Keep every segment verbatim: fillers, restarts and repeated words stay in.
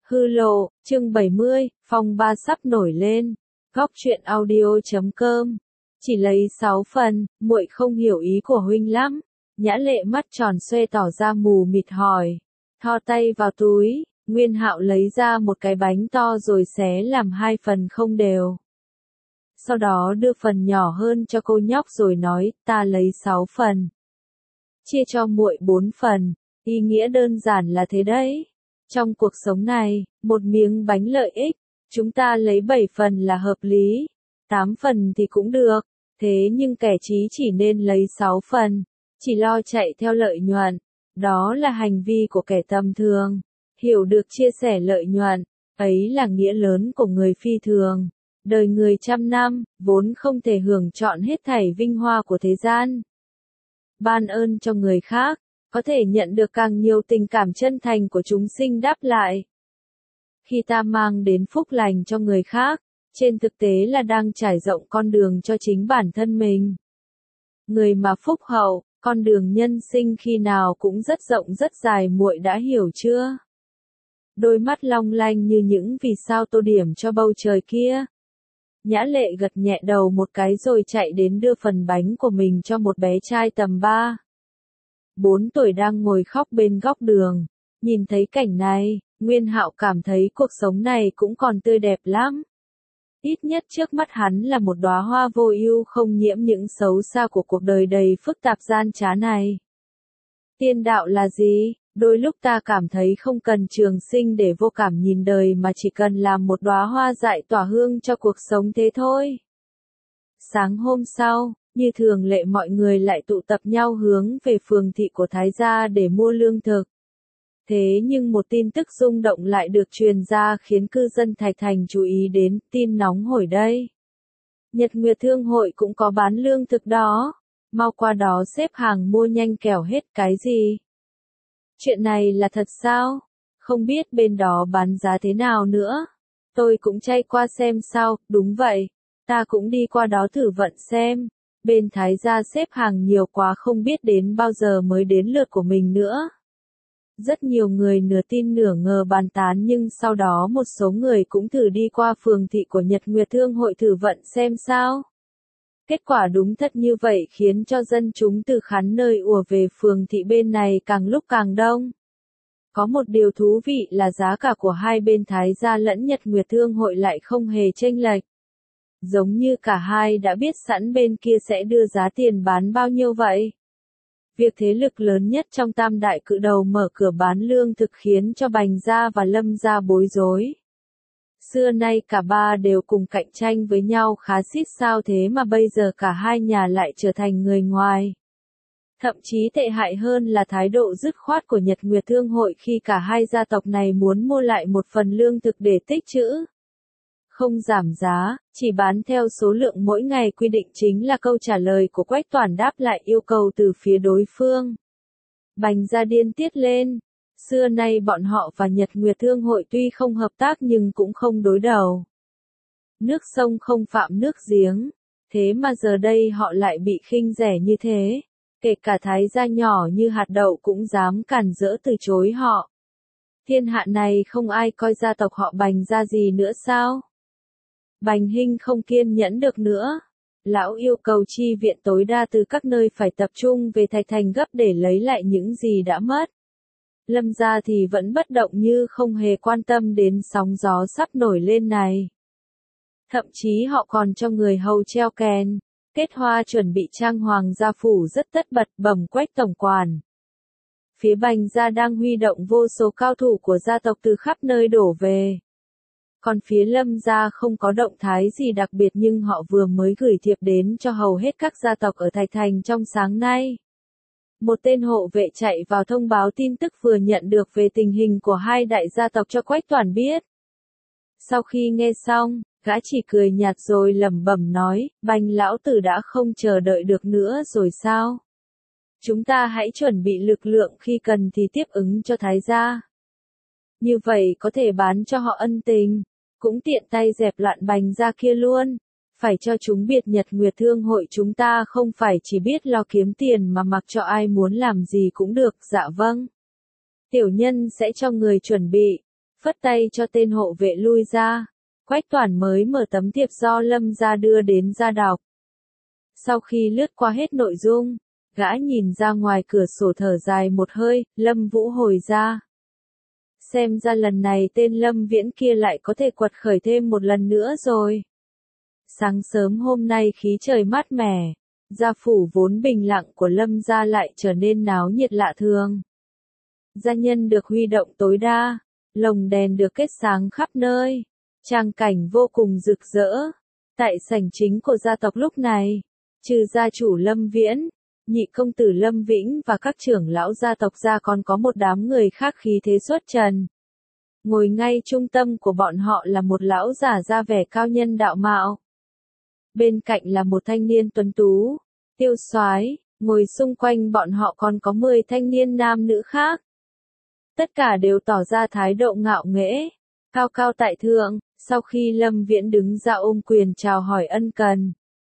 Hư lộ, chương bảy mươi, phong ba sắp nổi lên. Góc truyện audio chấm com. Chỉ lấy sáu phần, muội không hiểu ý của huynh lắm. Nhã Lệ mắt tròn xoe tỏ ra mù mịt hỏi. Thò tay vào túi, Nguyên Hạo lấy ra một cái bánh to rồi xé làm hai phần không đều. Sau đó đưa phần nhỏ hơn cho cô nhóc rồi nói, ta lấy sáu phần. Chia cho muội bốn phần, ý nghĩa đơn giản là thế đấy. Trong cuộc sống này, một miếng bánh lợi ích, chúng ta lấy bảy phần là hợp lý, tám phần thì cũng được, thế nhưng kẻ trí chỉ nên lấy sáu phần, chỉ lo chạy theo lợi nhuận, đó là hành vi của kẻ tầm thường, hiểu được chia sẻ lợi nhuận, ấy là nghĩa lớn của người phi thường. Đời người trăm năm, vốn không thể hưởng trọn hết thảy vinh hoa của thế gian. Ban ơn cho người khác, có thể nhận được càng nhiều tình cảm chân thành của chúng sinh đáp lại. Khi ta mang đến phúc lành cho người khác, trên thực tế là đang trải rộng con đường cho chính bản thân mình. Người mà phúc hậu, con đường nhân sinh khi nào cũng rất rộng rất dài, muội đã hiểu chưa? Đôi mắt long lanh như những vì sao tô điểm cho bầu trời kia. Nhã Lệ gật nhẹ đầu một cái rồi chạy đến đưa phần bánh của mình cho một bé trai tầm ba. Bốn tuổi đang ngồi khóc bên góc đường. Nhìn thấy cảnh này, Nguyên Hạo cảm thấy cuộc sống này cũng còn tươi đẹp lắm. Ít nhất trước mắt hắn là một đóa hoa vô ưu không nhiễm những xấu xa của cuộc đời đầy phức tạp gian trá này. Tiên đạo là gì? Đôi lúc ta cảm thấy không cần trường sinh để vô cảm nhìn đời mà chỉ cần làm một đóa hoa dại tỏa hương cho cuộc sống thế thôi. Sáng hôm sau, như thường lệ mọi người lại tụ tập nhau hướng về phường thị của Thái gia để mua lương thực. Thế nhưng một tin tức rung động lại được truyền ra khiến cư dân Thạch Thành chú ý đến, tin nóng hổi đây. Nhật Nguyệt Thương hội cũng có bán lương thực đó, mau qua đó xếp hàng mua nhanh kẻo hết. Cái gì? Chuyện này là thật sao? Không biết bên đó bán giá thế nào nữa. Tôi cũng chay qua xem sao. Đúng vậy, ta cũng đi qua đó thử vận xem. Bên Thái gia xếp hàng nhiều quá không biết đến bao giờ mới đến lượt của mình nữa. Rất nhiều người nửa tin nửa ngờ bàn tán, nhưng sau đó một số người cũng thử đi qua phường thị của Nhật Nguyệt Thương hội thử vận xem sao. Kết quả đúng thật như vậy khiến cho dân chúng từ khắp nơi ùa về phường thị bên này càng lúc càng đông. Có một điều thú vị là giá cả của hai bên Thái gia lẫn Nhật Nguyệt Thương hội lại không hề chênh lệch. Giống như cả hai đã biết sẵn bên kia sẽ đưa giá tiền bán bao nhiêu vậy. Việc thế lực lớn nhất trong tam đại cự đầu mở cửa bán lương thực khiến cho Bành gia và Lâm gia bối rối. Xưa nay cả ba đều cùng cạnh tranh với nhau khá xít sao, thế mà bây giờ cả hai nhà lại trở thành người ngoài. Thậm chí tệ hại hơn là thái độ dứt khoát của Nhật Nguyệt Thương hội khi cả hai gia tộc này muốn mua lại một phần lương thực để tích trữ. Không giảm giá, chỉ bán theo số lượng mỗi ngày quy định chính là câu trả lời của Quách Toản đáp lại yêu cầu từ phía đối phương. Bành gia điên tiết lên. Xưa nay bọn họ và Nhật Nguyệt Thương hội tuy không hợp tác nhưng cũng không đối đầu. Nước sông không phạm nước giếng, thế mà giờ đây họ lại bị khinh rẻ như thế. Kể cả Thái gia nhỏ như hạt đậu cũng dám cản rỡ từ chối họ. Thiên hạ này không ai coi gia tộc họ Bành gia gì nữa sao? Bành Hinh không kiên nhẫn được nữa. Lão yêu cầu chi viện tối đa từ các nơi phải tập trung về Thạch Thành gấp để lấy lại những gì đã mất. Lâm gia thì vẫn bất động như không hề quan tâm đến sóng gió sắp nổi lên này. Thậm chí họ còn cho người hầu treo kèn, kết hoa chuẩn bị trang hoàng gia phủ rất tất bật, bẩm Quách tổng quản. Phía Bành gia đang huy động vô số cao thủ của gia tộc từ khắp nơi đổ về. Còn phía Lâm gia không có động thái gì đặc biệt, nhưng họ vừa mới gửi thiệp đến cho hầu hết các gia tộc ở Thạch Thành trong sáng nay. Một tên hộ vệ chạy vào thông báo tin tức vừa nhận được về tình hình của hai đại gia tộc cho Quách Toản biết. Sau khi nghe xong, gã chỉ cười nhạt rồi lẩm bẩm nói, Bành lão tử đã không chờ đợi được nữa rồi sao? Chúng ta hãy chuẩn bị lực lượng khi cần thì tiếp ứng cho Thái gia. Như vậy có thể bán cho họ ân tình, cũng tiện tay dẹp loạn Bành gia kia luôn. Phải cho chúng biết Nhật Nguyệt Thương hội chúng ta không phải chỉ biết lo kiếm tiền mà mặc cho ai muốn làm gì cũng được. Dạ vâng. Tiểu nhân sẽ cho người chuẩn bị. phất tay cho tên hộ vệ lui ra. Quách Toản mới mở tấm thiệp do Lâm gia đưa đến ra đọc. Sau khi lướt qua hết nội dung, gã nhìn ra ngoài cửa sổ thở dài một hơi, Lâm Vũ hồi ra. Xem ra lần này tên Lâm Viễn kia lại có thể quật khởi thêm một lần nữa rồi. Sáng sớm hôm nay khí trời mát mẻ, gia phủ vốn bình lặng của Lâm gia lại trở nên náo nhiệt lạ thường. Gia nhân được huy động tối đa, lồng đèn được kết sáng khắp nơi, trang cảnh vô cùng rực rỡ. Tại sảnh chính của gia tộc lúc này, trừ gia chủ Lâm Viễn, nhị công tử Lâm Vĩnh và các trưởng lão gia tộc ra còn có một đám người khác khí thế xuất trần. Ngồi ngay trung tâm của bọn họ là một lão giả ra vẻ cao nhân đạo mạo. Bên cạnh là một thanh niên tuấn tú, tiêu soái, ngồi xung quanh bọn họ còn có mười thanh niên nam nữ khác. Tất cả đều tỏ ra thái độ ngạo nghễ, cao cao tại thượng, sau khi Lâm Viễn đứng ra ôm quyền chào hỏi ân cần.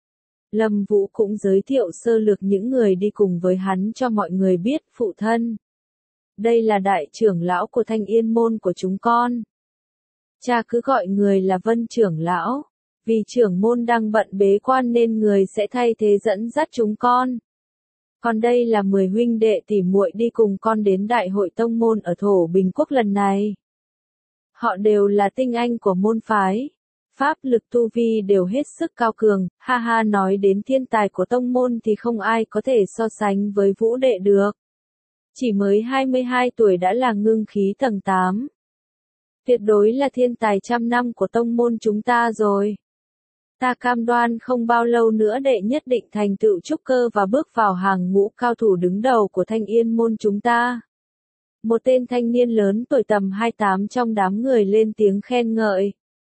Lâm Vũ cũng giới thiệu sơ lược những người đi cùng với hắn cho mọi người biết. Phụ thân, đây là đại trưởng lão của Thanh Yên môn của chúng con. Cha cứ gọi người là Vân trưởng lão, vì trưởng môn đang bận bế quan nên người sẽ thay thế dẫn dắt chúng con. Còn đây là mười huynh đệ tỉ muội đi cùng con đến đại hội tông môn ở Thổ Bình Quốc lần này. Họ đều là tinh anh của môn phái. Pháp lực tu vi đều hết sức cao cường, ha ha, nói đến thiên tài của tông môn thì không ai có thể so sánh với Vũ đệ được. Chỉ mới hai mươi hai tuổi đã là ngưng khí tầng tám. Tuyệt đối là thiên tài trăm năm của tông môn chúng ta rồi. Ta cam đoan không bao lâu nữa đệ nhất định thành tựu trúc cơ và bước vào hàng ngũ cao thủ đứng đầu của Thanh Yên môn chúng ta. Một tên thanh niên lớn tuổi tầm hai mươi tám trong đám người lên tiếng khen ngợi.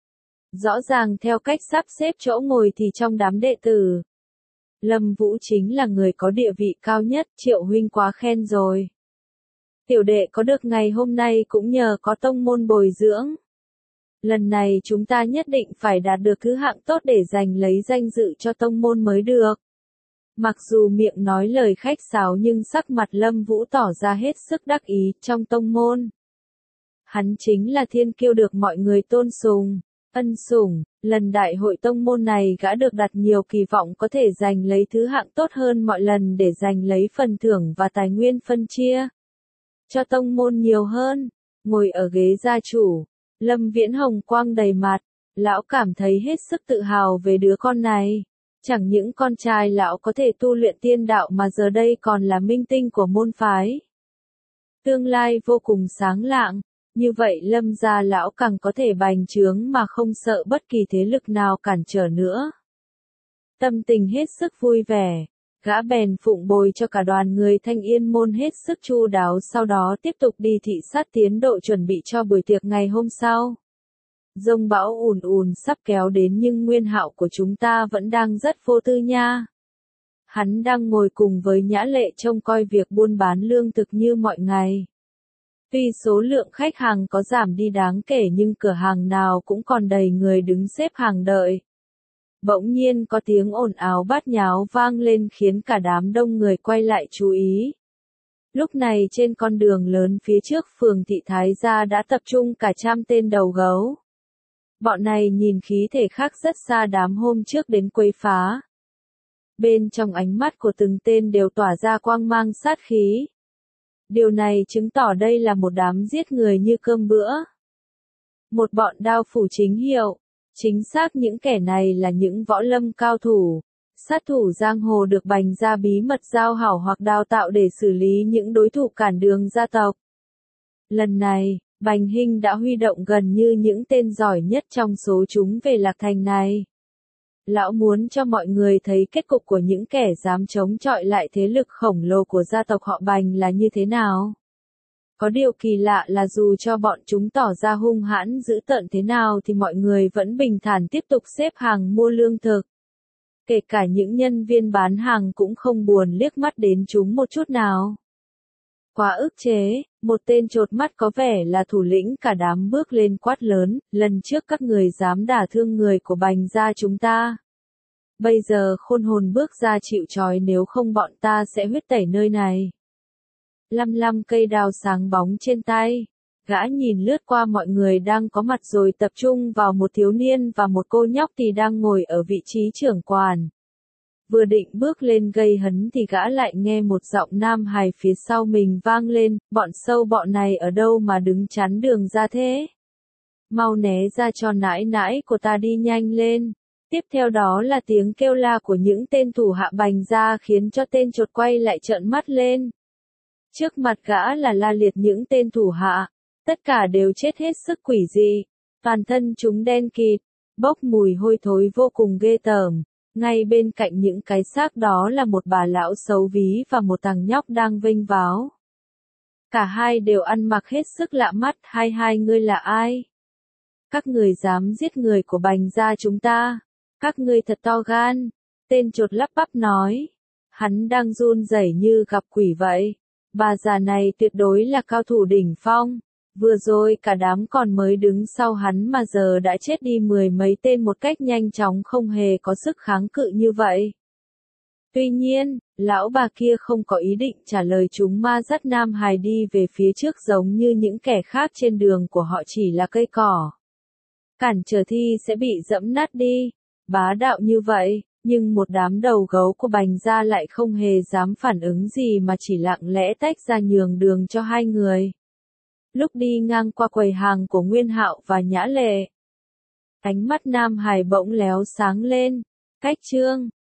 Rõ ràng theo cách sắp xếp chỗ ngồi thì trong đám đệ tử, Lâm Vũ chính là người có địa vị cao nhất. Triệu huynh quá khen rồi. Tiểu đệ có được ngày hôm nay cũng nhờ có tông môn bồi dưỡng. Lần này chúng ta nhất định phải đạt được thứ hạng tốt để giành lấy danh dự cho tông môn mới được. Mặc dù miệng nói lời khách sáo nhưng sắc mặt Lâm Vũ tỏ ra hết sức đắc ý. Trong tông môn, hắn chính là thiên kiêu được mọi người tôn sùng, ân sủng. Lần đại hội tông môn này gã được đặt nhiều kỳ vọng có thể giành lấy thứ hạng tốt hơn mọi lần để giành lấy phần thưởng và tài nguyên phân chia cho tông môn nhiều hơn. Ngồi ở ghế gia chủ, Lâm Viễn hồng quang đầy mặt, lão cảm thấy hết sức tự hào về đứa con này. Chẳng những con trai lão có thể tu luyện tiên đạo mà giờ đây còn là minh tinh của môn phái. Tương lai vô cùng sáng lạng, như vậy Lâm gia lão càng có thể bành trướng mà không sợ bất kỳ thế lực nào cản trở nữa. Tâm tình hết sức vui vẻ, gã bèn phụng bồi cho cả đoàn người Thanh Yên môn hết sức chu đáo, sau đó tiếp tục đi thị sát tiến độ chuẩn bị cho buổi tiệc ngày hôm sau. Dông bão ùn ùn sắp kéo đến nhưng Nguyên Hạo của chúng ta vẫn đang rất vô tư nha. Hắn đang ngồi cùng với Nhã Lệ trông coi việc buôn bán lương thực như mọi ngày. Tuy số lượng khách hàng có giảm đi đáng kể nhưng cửa hàng nào cũng còn đầy người đứng xếp hàng đợi. Bỗng nhiên có tiếng ồn ào bát nháo vang lên khiến cả đám đông người quay lại chú ý. Lúc này trên con đường lớn phía trước phường Thị Thái Gia đã tập trung cả trăm tên đầu gấu. Bọn này nhìn khí thể khác rất xa đám hôm trước đến quấy phá. Bên trong ánh mắt của từng tên đều tỏa ra quang mang sát khí. Điều này chứng tỏ đây là một đám giết người như cơm bữa. Một bọn đao phủ chính hiệu. Chính xác những kẻ này là những võ lâm cao thủ, sát thủ giang hồ được bày ra bí mật giao hảo hoặc đào tạo để xử lý những đối thủ cản đường gia tộc. Lần này, Bành Hinh đã huy động gần như những tên giỏi nhất trong số chúng về Lạc Thành này. Lão muốn cho mọi người thấy kết cục của những kẻ dám chống chọi lại thế lực khổng lồ của gia tộc họ Bành là như thế nào. Có điều kỳ lạ là dù cho bọn chúng tỏ ra hung hãn dữ tợn thế nào thì mọi người vẫn bình thản tiếp tục xếp hàng mua lương thực. Kể cả những nhân viên bán hàng cũng không buồn liếc mắt đến chúng một chút nào. Quá ức chế, một tên chột mắt có vẻ là thủ lĩnh cả đám bước lên quát lớn, lần trước các người dám đả thương người của Bành gia chúng ta. Bây giờ khôn hồn bước ra chịu trói, nếu không bọn ta sẽ huyết tẩy nơi này. Lăm lăm cây đao sáng bóng trên tay, Gã nhìn lướt qua mọi người đang có mặt rồi tập trung vào một thiếu niên và một cô nhóc thì đang ngồi ở vị trí trưởng quản. Vừa định bước lên gây hấn thì gã lại nghe một giọng nam hài phía sau mình vang lên, bọn sâu bọ này ở đâu mà đứng chắn đường ra thế? Mau né ra cho nãi nãi của ta đi nhanh lên. Tiếp theo đó là tiếng kêu la của những tên thủ hạ Bành Gia khiến cho tên chột quay lại trợn mắt lên. Trước mặt gã là la liệt những tên thủ hạ, tất cả đều chết hết sức quỷ dị, toàn thân chúng đen kịt, bốc mùi hôi thối vô cùng ghê tởm. Ngay bên cạnh những cái xác đó là một bà lão xấu ví và một thằng nhóc đang vênh váo. Cả hai đều ăn mặc hết sức lạ mắt. Hai hai ngươi là ai? Các người dám giết người của Bành Gia chúng ta? Các ngươi thật to gan. Tên chột lắp bắp nói. Hắn đang run rẩy như gặp quỷ vậy. Bà già này tuyệt đối là cao thủ đỉnh phong. Vừa rồi cả đám còn mới đứng sau hắn mà giờ đã chết đi mười mấy tên một cách nhanh chóng, không hề có sức kháng cự như vậy. Tuy nhiên, lão bà kia không có ý định trả lời chúng mà dắt Nam Hải đi về phía trước giống như những kẻ khác trên đường của họ chỉ là cây cỏ. Cản trở thì sẽ bị dẫm nát đi. Bá đạo như vậy, nhưng một đám đầu gấu của Bành Gia lại không hề dám phản ứng gì mà chỉ lặng lẽ tách ra nhường đường cho hai người. Lúc đi ngang qua quầy hàng của Nguyên Hạo và Nhã Lệ, ánh mắt Nam Hải bỗng léo sáng lên. Cách Trương,